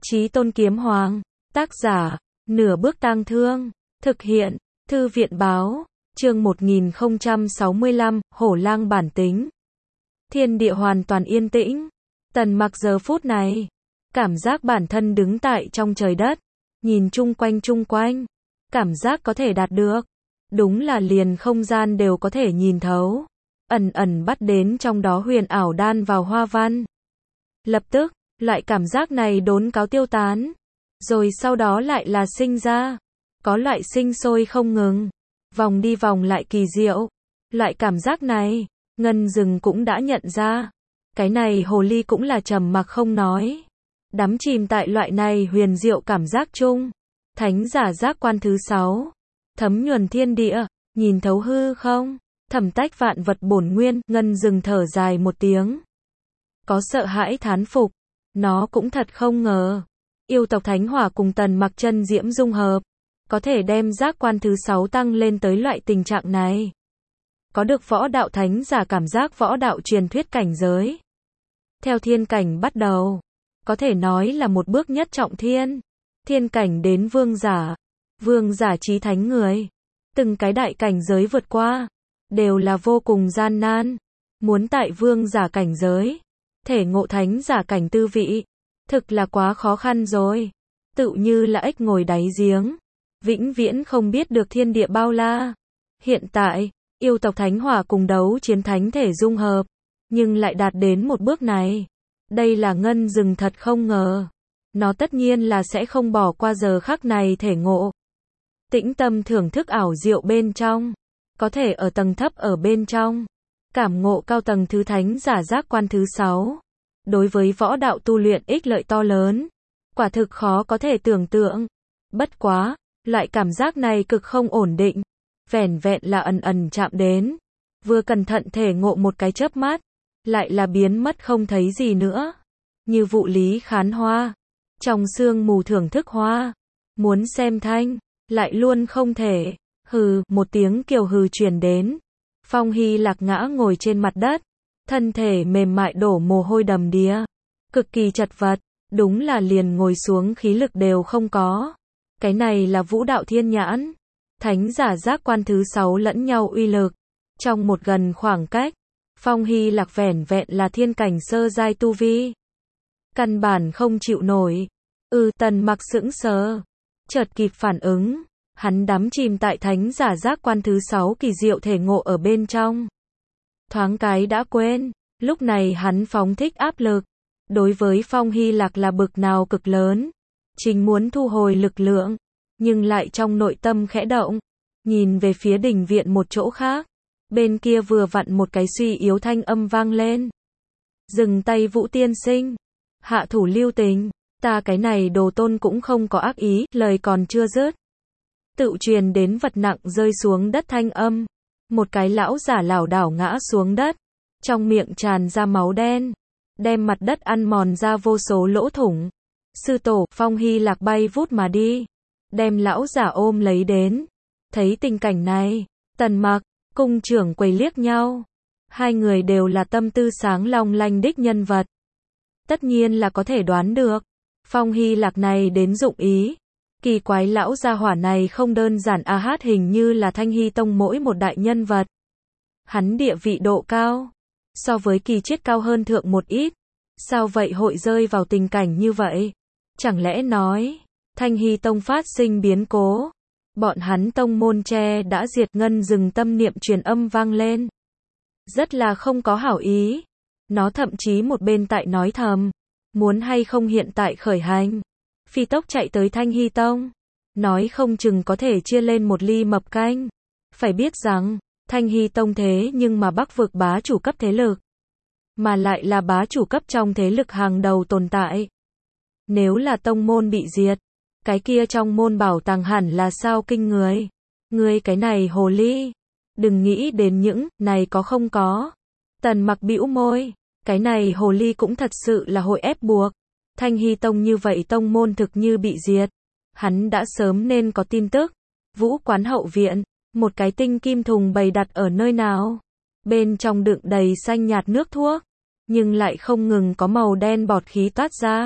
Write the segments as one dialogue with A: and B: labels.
A: Chí Tôn Kiếm Hoàng, tác giả, Nửa Bước Tang Thương, thực hiện, Thư viện báo, chương 1065, Hổ Lang bản tính. Thiên địa hoàn toàn yên tĩnh. Tần Mặc giờ phút này, cảm giác bản thân đứng tại trong trời đất, nhìn chung quanh, cảm giác có thể đạt được. Đúng là liền không gian đều có thể nhìn thấu. Ẩn ẩn bắt đến trong đó huyền ảo đan vào hoa văn. Lập tức, loại cảm giác này đốn cáo tiêu tán. Rồi sau đó lại là sinh ra. Có loại sinh sôi không ngừng. Vòng đi vòng lại kỳ diệu. Loại cảm giác này, Ngân Dừng cũng đã nhận ra. Cái này hồ ly cũng là trầm mặc không nói. Đắm chìm tại loại này huyền diệu cảm giác chung. Thánh giả giác quan thứ 6. Thấm nhuần thiên địa, nhìn thấu hư không, thẩm tách vạn vật bổn nguyên. Ngân Dừng thở dài một tiếng. Có sợ hãi thán phục. Nó cũng thật không ngờ. Yêu tộc Thánh Hỏa cùng Tần Mặc chân diễm dung hợp. Có thể đem giác quan thứ 6 tăng lên tới loại tình trạng này. Có được võ đạo thánh giả cảm giác võ đạo truyền thuyết cảnh giới. Theo thiên cảnh bắt đầu. Có thể nói là một bước nhất trọng thiên. Thiên cảnh đến vương giả. Vương giả chí thánh người. Từng cái đại cảnh giới vượt qua. Đều là vô cùng gian nan. Muốn tại vương giả cảnh giới. Thể ngộ thánh giả cảnh tư vị. Thực là quá khó khăn rồi. Tự như là ếch ngồi đáy giếng. Vĩnh viễn không biết được thiên địa bao la. Hiện tại, yêu tộc Thánh Hỏa cùng đấu chiến thánh thể dung hợp. Nhưng lại đạt đến một bước này. Đây là Ngân Dừng thật không ngờ. Nó tất nhiên là sẽ không bỏ qua giờ khắc này thể ngộ. Tĩnh tâm thưởng thức ảo diệu bên trong. Có thể ở tầng thấp ở bên trong. Cảm ngộ cao tầng thứ thánh giả giác quan thứ 6. Đối với võ đạo tu luyện ích lợi to lớn. Quả thực khó có thể tưởng tượng. Bất quá, loại cảm giác này cực không ổn định. Vẻn vẹn là ẩn chạm đến. Vừa cẩn thận thể ngộ một cái chớp mắt. Lại là biến mất không thấy gì nữa. Như vụ lý khán hoa. Trong sương mù thưởng thức hoa. Muốn xem thanh. Lại luôn không thể. Hừ, một tiếng kiều hừ truyền đến. Phong Hy Lạc ngã ngồi trên mặt đất. Thân thể mềm mại đổ mồ hôi đầm đìa. Cực kỳ chật vật. Đúng là liền ngồi xuống khí lực đều không có. Cái này là vũ đạo thiên nhãn. Thánh giả giác quan thứ 6 lẫn nhau uy lực. Trong một gần khoảng cách. Phong Hy Lạc vẻn vẹn là thiên cảnh sơ giai tu vi. Căn bản không chịu nổi. Tần Mặc sững sờ. Chợt kịp phản ứng. Hắn đắm chìm tại thánh giả giác quan thứ 6 kỳ diệu thể ngộ ở bên trong. Thoáng cái đã quên. Lúc này hắn phóng thích áp lực. Đối với Phong Hy Lạc là bực nào cực lớn. Chính muốn thu hồi lực lượng. Nhưng lại trong nội tâm khẽ động. Nhìn về phía đình viện một chỗ khác. Bên kia vừa vặn một cái suy yếu thanh âm vang lên. Dừng tay Vũ tiên sinh. Hạ thủ lưu tình. Ta cái này đồ tôn cũng không có ác ý. Lời còn chưa dứt. Tự truyền đến vật nặng rơi xuống đất thanh âm. Một cái lão giả lảo đảo ngã xuống đất. Trong miệng tràn ra máu đen. Đem mặt đất ăn mòn ra vô số lỗ thủng. Sư tổ, Phong Hy Lạc bay vút mà đi. Đem lão giả ôm lấy đến. Thấy tình cảnh này, Tần Mặc, cung trưởng quầy liếc nhau. Hai người đều là tâm tư sáng long lanh đích nhân vật. Tất nhiên là có thể đoán được. Phong Hy Lạc này đến dụng ý. Kỳ quái lão gia hỏa này không đơn giản hình như là Thanh Hy Tông mỗi một đại nhân vật. Hắn địa vị độ cao. So với Kỳ Triết cao hơn thượng một ít. Sao vậy hội rơi vào tình cảnh như vậy? Chẳng lẽ nói, Thanh Hy Tông phát sinh biến cố. Bọn hắn tông môn tre đã diệt. Ngân Dừng tâm niệm truyền âm vang lên. Rất là không có hảo ý. Nó thậm chí một bên tại nói thầm. Muốn hay không hiện tại khởi hành. Phi tốc chạy tới Thanh Hy Tông. Nói không chừng có thể chia lên một ly mập canh. Phải biết rằng, Thanh Hy Tông thế nhưng mà Bắc vực bá chủ cấp thế lực. Mà lại là bá chủ cấp trong thế lực hàng đầu tồn tại. Nếu là tông môn bị diệt. Cái kia trong môn bảo tàng hẳn là sao kinh người. Ngươi cái này hồ ly. Đừng nghĩ đến những này có không có. Tần Mặc bĩu môi. Cái này hồ ly cũng thật sự là hội ép buộc. Thanh Hy Tông như vậy tông môn thực như bị diệt. Hắn đã sớm nên có tin tức. Vũ quán hậu viện. Một cái tinh kim thùng bày đặt ở nơi nào. Bên trong đựng đầy xanh nhạt nước thuốc. Nhưng lại không ngừng có màu đen bọt khí toát ra.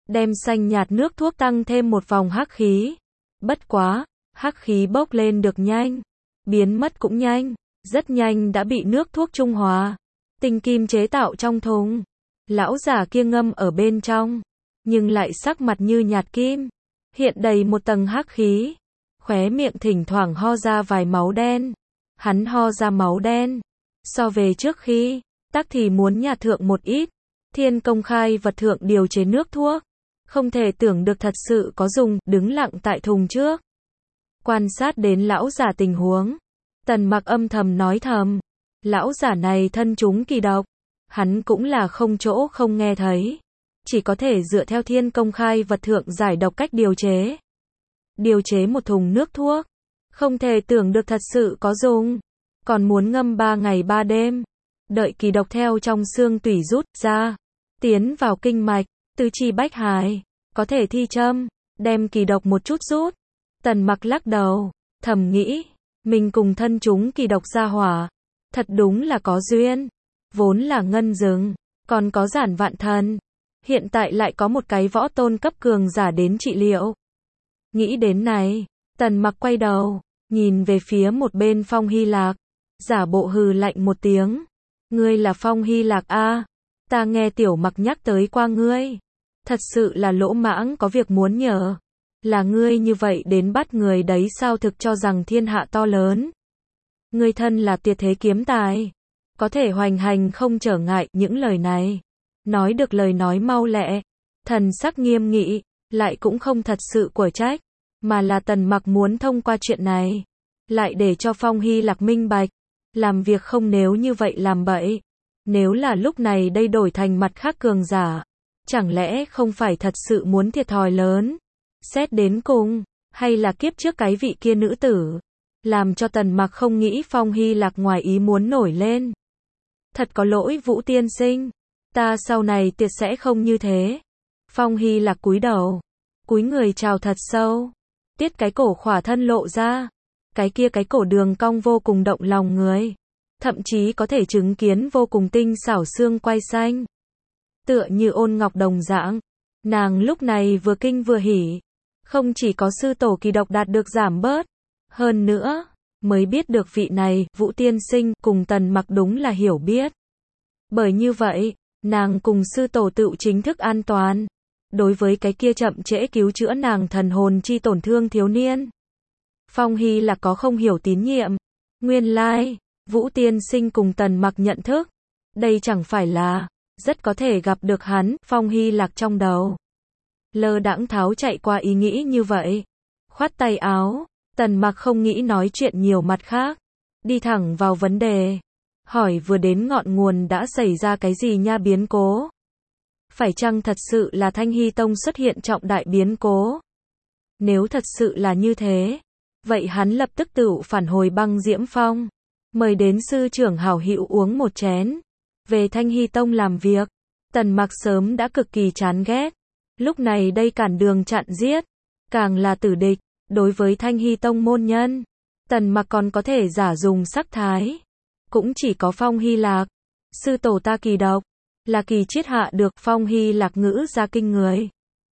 A: đem xanh nhạt nước thuốc tăng thêm một vòng hắc khí. Bất quá, hắc khí bốc lên được nhanh, biến mất cũng nhanh, rất nhanh đã bị nước thuốc trung hòa. Tinh kim chế tạo trong thùng, lão giả kia ngâm ở bên trong, nhưng lại sắc mặt như nhạt kim, hiện đầy một tầng hắc khí, khóe miệng thỉnh thoảng ho ra vài máu đen. Hắn ho ra máu đen, so về trước khi, tắc thì muốn nhạt thượng một ít. Thiên công khai vật thượng điều chế nước thuốc, không thể tưởng được thật sự có dùng, đứng lặng tại thùng trước. Quan sát đến lão giả tình huống, Tần Mặc âm thầm nói thầm, lão giả này thân chúng kỳ độc, hắn cũng là không chỗ không nghe thấy, chỉ có thể dựa theo thiên công khai vật thượng giải độc cách điều chế. Điều chế một thùng nước thuốc, không thể tưởng được thật sự có dùng, còn muốn ngâm 3 ngày 3 đêm, đợi kỳ độc theo trong xương tủy rút ra, tiến vào kinh mạch, tứ chi bách hải, có thể thi châm, đem kỳ độc một chút rút. Tần Mặc lắc đầu, thầm nghĩ, mình cùng thân chúng kỳ độc gia hỏa, thật đúng là có duyên, vốn là ngân rừng, còn có giản vạn thần, hiện tại lại có một cái võ tôn cấp cường giả đến trị liệu. Nghĩ đến này, Tần Mặc quay đầu, nhìn về phía một bên Phong Hy Lạc, giả bộ hừ lạnh một tiếng, ngươi là Phong Hy Lạc a? Ta nghe Tiểu Mặc nhắc tới qua ngươi, thật sự là lỗ mãng có việc muốn nhờ. Là ngươi như vậy đến bắt người đấy sao, thực cho rằng thiên hạ to lớn. Ngươi thân là tuyệt thế kiếm tài, có thể hoành hành không trở ngại. Những lời này, nói được lời nói mau lẹ, thần sắc nghiêm nghị, lại cũng không thật sự của trách, mà là Tần Mặc muốn thông qua chuyện này, lại để cho Phong Hy Lạc minh bạch, làm việc không nếu như vậy làm bậy. Nếu là lúc này đây đổi thành mặt khác cường giả, chẳng lẽ không phải thật sự muốn thiệt thòi lớn. Xét đến cùng, hay là kiếp trước cái vị kia nữ tử, làm cho Tần Mặc không nghĩ Phong Hy Lạc ngoài ý muốn nổi lên. Thật có lỗi Vũ tiên sinh, ta sau này tuyệt sẽ không như thế. Phong Hy Lạc cúi đầu, cúi người chào thật sâu, tiết cái cổ khỏa thân lộ ra, cái cổ đường cong vô cùng động lòng người, thậm chí có thể chứng kiến vô cùng tinh xảo xương quai xanh, tựa như ôn ngọc đồng dạng. Nàng lúc này vừa kinh vừa hỉ, không chỉ có sư tổ kỳ độc đạt được giảm bớt, hơn nữa, mới biết được vị này, Vũ tiên sinh, cùng Tần Mặc đúng là hiểu biết. Bởi như vậy, nàng cùng sư tổ tự chính thức an toàn. Đối với cái kia chậm trễ cứu chữa nàng thần hồn chi tổn thương thiếu niên, Phong Hy là có không hiểu tín nhiệm. Nguyên lai, Vũ tiên sinh cùng Tần Mặc nhận thức, đây chẳng phải là rất có thể gặp được hắn. Phong Hy Lạc trong đầu lơ đãng tháo chạy qua ý nghĩ như vậy, khoát tay áo. Tần Mặc không nghĩ nói chuyện nhiều mặt khác, đi thẳng vào vấn đề, hỏi vừa đến ngọn nguồn đã xảy ra cái gì nha biến cố. Phải chăng thật sự là Thanh Hy Tông xuất hiện trọng đại biến cố? Nếu thật sự là như thế, vậy hắn lập tức tự phản hồi Băng Diễm Phong, mời đến sư trưởng hảo hữu uống một chén. Về Thanh Hy Tông làm việc, Tần Mặc sớm đã cực kỳ chán ghét, lúc này đây cản đường chặn giết, càng là tử địch. Đối với Thanh Hy Tông môn nhân, Tần Mặc còn có thể giả dùng sắc thái, cũng chỉ có Phong Hy Lạc, sư tổ ta kỳ độc, là kỳ triết hạ được. Phong Hy Lạc ngữ ra kinh người,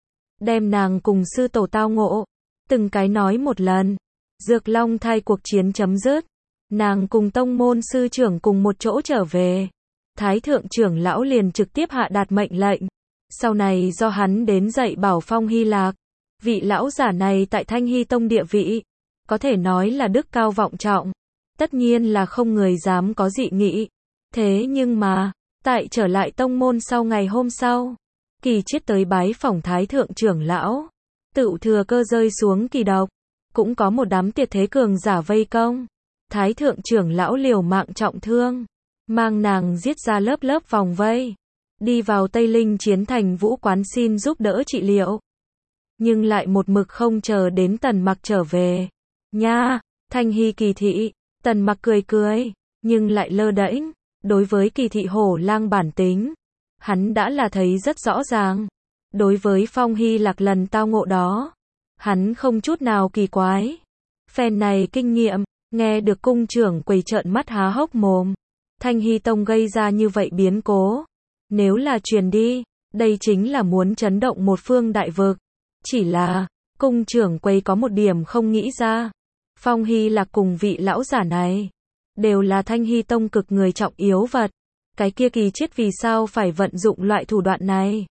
A: đem nàng cùng sư tổ tao ngộ, từng cái nói một lần. Dược Long thai cuộc chiến chấm dứt, nàng cùng tông môn sư trưởng cùng một chỗ trở về, Thái thượng trưởng lão liền trực tiếp hạ đạt mệnh lệnh, sau này do hắn đến dạy bảo Phong Hy Lạc. Vị lão giả này tại Thanh Hy Tông địa vị, có thể nói là đức cao vọng trọng, tất nhiên là không người dám có dị nghị. Thế nhưng mà, tại trở lại tông môn sau ngày hôm sau, Kỳ Chiết tới bái phỏng Thái thượng trưởng lão, tự thừa cơ rơi xuống kỳ độc, cũng có một đám tuyệt thế cường giả vây công. Thái thượng trưởng lão liều mạng trọng thương, mang nàng giết ra lớp lớp vòng vây, đi vào Tây Linh Chiến Thành Vũ quán xin giúp đỡ trị liệu. Nhưng lại một mực không chờ đến Tần Mặc trở về. Nha, Thanh Hy kỳ thị. Tần Mặc cười cười, nhưng lại lơ đễnh. Đối với kỳ thị hổ lang bản tính, hắn đã là thấy rất rõ ràng. Đối với Phong Hy Lạc lần tao ngộ đó, hắn không chút nào kỳ quái. Phen này kinh nghiệm, nghe được cung trưởng quầy trợn mắt há hốc mồm. Thanh Hy Tông gây ra như vậy biến cố, nếu là truyền đi, Đây chính là muốn chấn động một phương đại vực. Chỉ là, cung trưởng quầy có một điểm không nghĩ ra. Phong Hy Lạc cùng vị lão giả này, đều là Thanh Hy Tông cực người trọng yếu vật. Cái kia Kỳ Chiết vì sao phải vận dụng loại thủ đoạn này?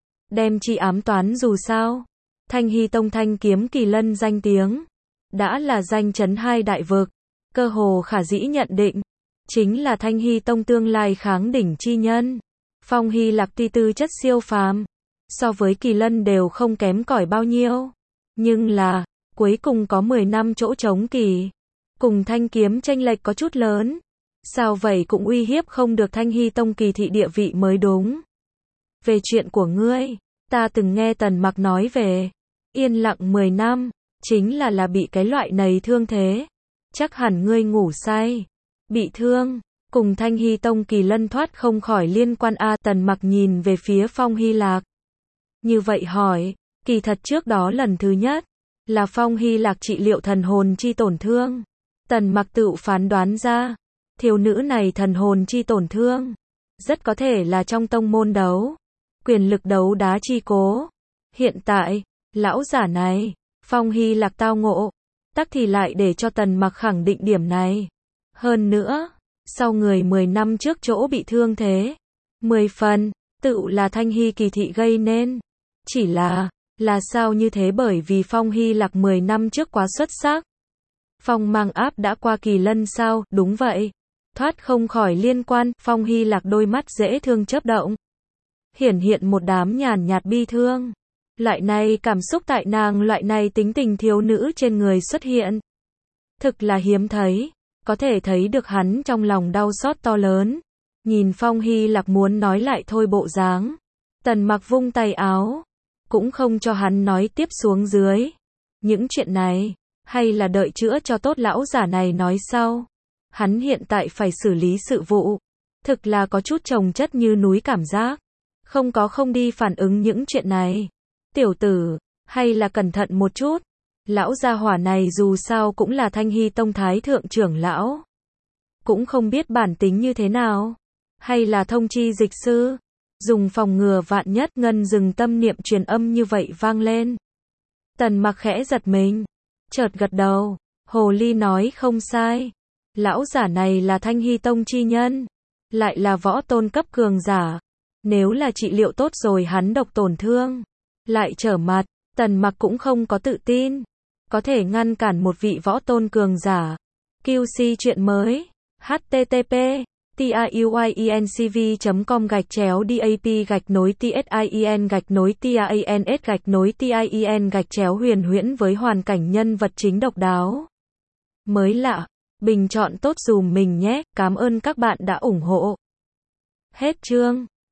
A: Đem chi ám toán dù sao? Thanh Hy Tông thanh kiếm kỳ lân danh tiếng, đã là danh chấn hai đại vực. Cơ hồ khả dĩ nhận định, chính là Thanh Hy Tông tương lai kháng đỉnh chi nhân. Phong Hy Lạc tuy tư chất siêu phàm, so với kỳ lân đều không kém cỏi bao nhiêu. Nhưng là, cuối cùng có 10 năm chỗ trống kỳ. Cùng thanh kiếm chênh lệch có chút lớn. Sao vậy cũng uy hiếp không được Thanh Hy Tông kỳ thị địa vị mới đúng. Về chuyện của ngươi, ta từng nghe Tần Mặc nói về. Yên lặng 10 năm, chính là bị cái loại này thương thế. Chắc hẳn ngươi ngủ say, bị thương, cùng Thanh Hy Tông kỳ lân thoát không khỏi liên quan a. Tần Mặc nhìn về phía Phong Hy Lạc. Như vậy hỏi, kỳ thật trước đó lần thứ nhất, là Phong Hy Lạc trị liệu thần hồn chi tổn thương. Tần Mặc tự phán đoán ra, thiếu nữ này thần hồn chi tổn thương, rất có thể là trong tông môn đấu, quyền lực đấu đá chi cố. Hiện tại, lão giả này, Phong Hy Lạc tao ngộ, tắc thì lại để cho Tần Mặc khẳng định điểm này. Hơn nữa, sau người 10 năm trước chỗ bị thương thế, 10 phần, tự là Thanh Hy kỳ thị gây nên. Chỉ là sao như thế bởi vì Phong Hy Lạc 10 năm trước quá xuất sắc. Phong mang áp đã qua kỳ lân sao? Đúng vậy. Thoát không khỏi liên quan. Phong Hy Lạc đôi mắt dễ thương chớp động, hiển hiện một đám nhàn nhạt bi thương. Loại này cảm xúc tại nàng loại này tính tình thiếu nữ trên người xuất hiện, thực là hiếm thấy. Có thể thấy được hắn trong lòng đau xót to lớn. Nhìn Phong Hy Lạc muốn nói lại thôi bộ dáng, Tần Mặc vung tay áo, cũng không cho hắn nói tiếp xuống dưới. Những chuyện này, hay là đợi chữa cho tốt lão giả này nói sau. Hắn hiện tại phải xử lý sự vụ, thực là có chút chồng chất như núi cảm giác. Không đi phản ứng những chuyện này. Tiểu tử, hay là cẩn thận một chút. Lão gia hỏa này dù sao cũng là Thanh Hy Tông thái thượng trưởng lão. Cũng không biết bản tính như thế nào. Hay là thông chi dịch sư, dùng phòng ngừa vạn nhất. Ngân dừng tâm niệm truyền âm như vậy vang lên. Tần Mặc khẽ giật mình, chợt gật đầu. Hồ ly nói không sai. Lão giả này là Thanh Hy Tông chi nhân, lại là võ tôn cấp cường giả. Nếu là trị liệu tốt rồi hắn độc tổn thương, lại trở mặt, Tần Mặc cũng không có tự tin có thể ngăn cản một vị võ tôn cường giả. QC chuyện mới. http://tiuy.com/dap-tin-dap-tin-huyền huyễn với hoàn cảnh nhân vật chính độc đáo, mới lạ. Bình chọn tốt dùm mình nhé. Cảm ơn các bạn đã ủng hộ. Hết chương.